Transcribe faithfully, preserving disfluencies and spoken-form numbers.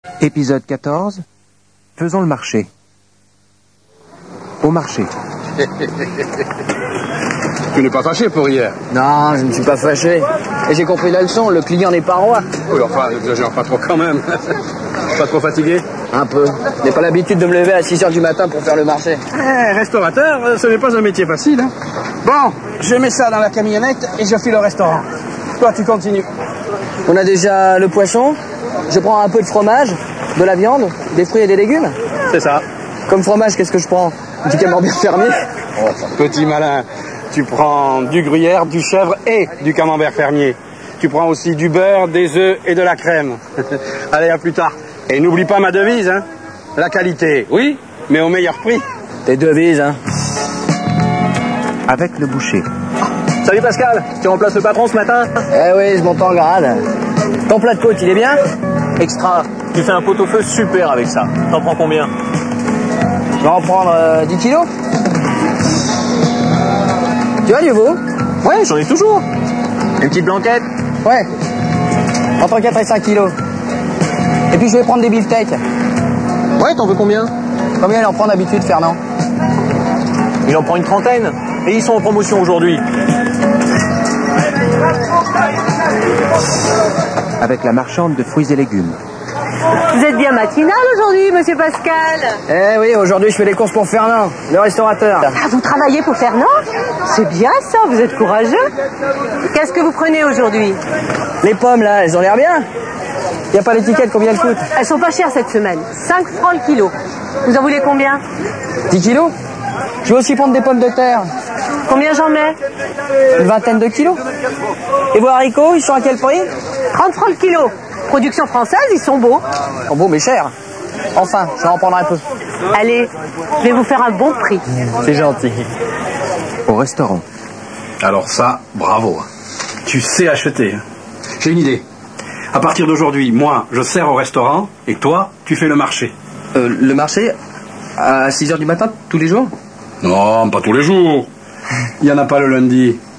Épisode quatorze. Faisons le marché. Au marché. Tu n'es pas fâché pour hier? Non, je ne suis pas fâché. Et j'ai compris la leçon, le client n'est pas roi. Oui, enfin, n'exagère pas trop quand même. Pas trop fatigué? Un peu. Je n'ai pas l'habitude de me lever à six heures du matin pour faire le marché. Eh, restaurateur, ce n'est pas un métier facile. Hein. Bon, je mets ça dans la camionnette et je file au restaurant. Toi, tu continues. On a déjà le poisson. Je prends un peu de fromage, de la viande, des fruits et des légumes. C'est ça. Comme fromage, qu'est-ce que je prends? Du camembert fermier. Oh, petit malin. Tu prends du gruyère, du chèvre et du camembert fermier. Tu prends aussi du beurre, des œufs et de la crème. Allez, à plus tard. Et n'oublie pas ma devise, hein. La qualité, oui, mais au meilleur prix. Tes devises, hein. Avec le boucher. Salut Pascal, tu remplaces le patron ce matin? Eh oui, je monte en grade. Ton plat de côte, il est bien? Extra, tu fais un pot-au-feu super avec ça. T'en prends combien? Je vais en prendre euh, dix kilos. Tu as du veau? Ouais, j'en ai toujours. Une petite blanquette? Ouais. Entre quatre et cinq kilos. Et puis je vais prendre des beefsteaks. Ouais, t'en veux combien? Combien il en prend d'habitude, Fernand? Il en prend une trentaine. Et ils sont en promotion aujourd'hui. Avec la marchande de fruits et légumes. Vous êtes bien matinal aujourd'hui, monsieur Pascal? Eh oui, aujourd'hui je fais les courses pour Fernand, le restaurateur. Ah, vous travaillez pour Fernand? C'est bien ça, vous êtes courageux. Qu'est-ce que vous prenez aujourd'hui? Les pommes là, elles ont l'air bien. Il n'y a pas l'étiquette, combien elles coûtent? Elles sont pas chères cette semaine, cinq francs le kilo. Vous en voulez combien? dix kilos? Je vais aussi prendre des pommes de terre. Combien j'en mets? Une vingtaine de kilos. Et vos haricots, ils sont à quel prix? trente francs le kilo. Production française, ils sont beaux. Oh bon, mais cher. Enfin, je vais en prendre un peu. Allez, je vais vous faire un bon prix. C'est gentil. Au restaurant. Alors ça, bravo. Tu sais acheter. J'ai une idée. À partir d'aujourd'hui, moi, je sers au restaurant et toi, tu fais le marché. Euh, le marché à six heures du matin, tous les jours? Non, pas tous les jours. Il n'y en a pas le lundi.